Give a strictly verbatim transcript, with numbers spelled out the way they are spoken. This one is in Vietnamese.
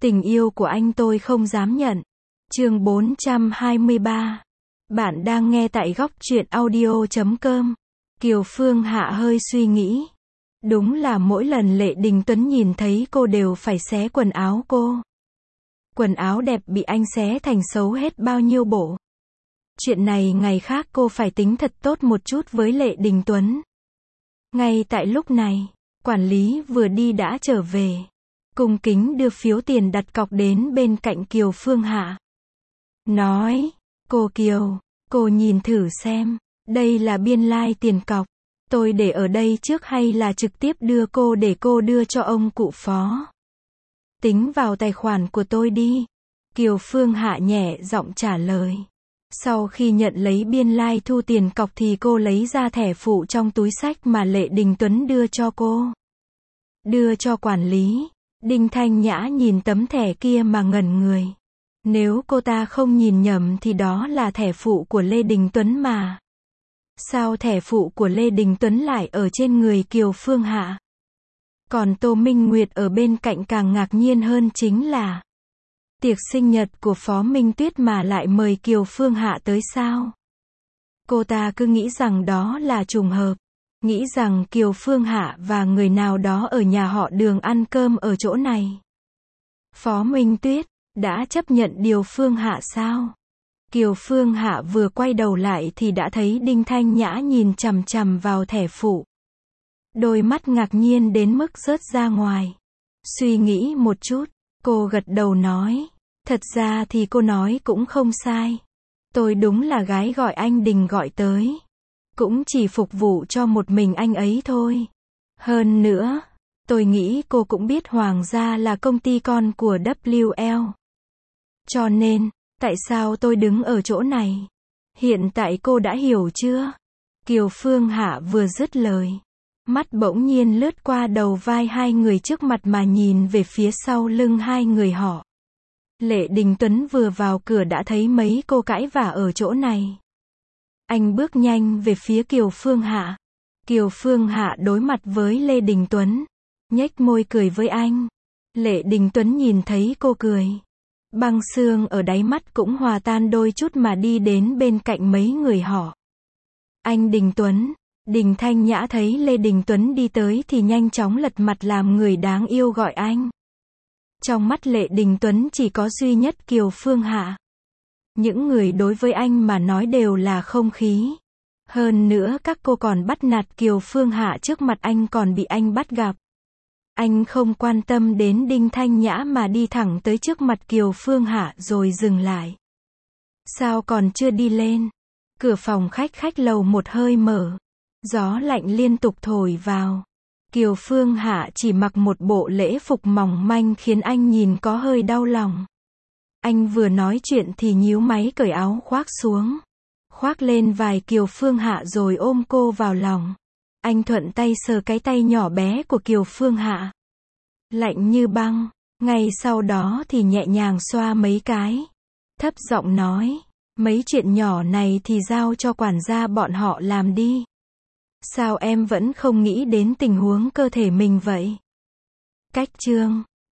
Tình yêu của anh tôi không dám nhận. Chương bốn trăm hai mươi ba. Bạn đang nghe tại góc truyện audio chấm com. Kiều Phương Hạ hơi suy nghĩ. Đúng là mỗi lần Lệ Đình Tuấn nhìn thấy cô đều phải xé quần áo cô. Quần áo đẹp bị anh xé thành xấu hết bao nhiêu bộ. Chuyện này ngày khác cô phải tính thật tốt một chút với Lệ Đình Tuấn. Ngay tại lúc này, quản lý vừa đi đã trở về. Cung kính đưa phiếu tiền đặt cọc đến bên cạnh Kiều Phương Hạ. Nói, cô Kiều, cô nhìn thử xem, đây là biên lai like tiền cọc. Tôi để ở đây trước hay là trực tiếp đưa cô để cô đưa cho ông cụ phó? Tính vào tài khoản của tôi đi. Kiều Phương Hạ nhẹ giọng trả lời. Sau khi nhận lấy biên lai like thu tiền cọc thì cô lấy ra thẻ phụ trong túi xách mà Lệ Đình Tuấn đưa cho cô. Đưa cho quản lý. Đinh Thanh Nhã nhìn tấm thẻ kia mà ngẩn người. Nếu cô ta không nhìn nhầm thì đó là thẻ phụ của Lê Đình Tuấn mà. Sao thẻ phụ của Lê Đình Tuấn lại ở trên người Kiều Phương Hạ? Còn Tô Minh Nguyệt ở bên cạnh càng ngạc nhiên hơn chính là tiệc sinh nhật của Phó Minh Tuyết mà lại mời Kiều Phương Hạ tới sao? Cô ta cứ nghĩ rằng đó là trùng hợp. Nghĩ rằng Kiều Phương Hạ và người nào đó ở nhà họ Đường ăn cơm ở chỗ này. Phó Minh Tuyết đã chấp nhận điều Phương Hạ sao? Kiều Phương Hạ vừa quay đầu lại thì đã thấy Đinh Thanh Nhã nhìn chằm chằm vào thẻ phụ. Đôi mắt ngạc nhiên đến mức rớt ra ngoài. Suy nghĩ một chút, cô gật đầu nói. Thật ra thì cô nói cũng không sai. Tôi đúng là gái gọi anh Đình gọi tới. Cũng chỉ phục vụ cho một mình anh ấy thôi. Hơn nữa, tôi nghĩ cô cũng biết Hoàng gia là công ty con của vê kép lờ. Cho nên, tại sao tôi đứng ở chỗ này? Hiện tại cô đã hiểu chưa? Kiều Phương Hạ vừa dứt lời. Mắt bỗng nhiên lướt qua đầu vai hai người trước mặt mà nhìn về phía sau lưng hai người họ. Lệ Đình Tuấn vừa vào cửa đã thấy mấy cô cãi vã ở chỗ này. Anh bước nhanh về phía Kiều Phương Hạ. Kiều Phương Hạ đối mặt với Lê Đình Tuấn. Nhếch môi cười với anh. Lệ Đình Tuấn nhìn thấy cô cười. Băng xương ở đáy mắt cũng hòa tan đôi chút mà đi đến bên cạnh mấy người họ. Anh Đình Tuấn. Đình Thanh Nhã thấy Lê Đình Tuấn đi tới thì nhanh chóng lật mặt làm người đáng yêu gọi anh. Trong mắt Lệ Đình Tuấn chỉ có duy nhất Kiều Phương Hạ. Những người đối với anh mà nói đều là không khí. Hơn nữa các cô còn bắt nạt Kiều Phương Hạ trước mặt anh còn bị anh bắt gặp. Anh không quan tâm đến Đinh Thanh Nhã mà đi thẳng tới trước mặt Kiều Phương Hạ rồi dừng lại. Sao còn chưa đi lên? Cửa phòng khách khách lầu một hơi mở. Gió lạnh liên tục thổi vào. Kiều Phương Hạ chỉ mặc một bộ lễ phục mỏng manh khiến anh nhìn có hơi đau lòng. Anh vừa nói chuyện thì nhíu máy cởi áo khoác xuống. Khoác lên vai Kiều Phương Hạ rồi ôm cô vào lòng. Anh thuận tay sờ cái tay nhỏ bé của Kiều Phương Hạ. Lạnh như băng. Ngay sau đó thì nhẹ nhàng xoa mấy cái. Thấp giọng nói. Mấy chuyện nhỏ này thì giao cho quản gia bọn họ làm đi. Sao em vẫn không nghĩ đến tình huống cơ thể mình vậy? Cách chương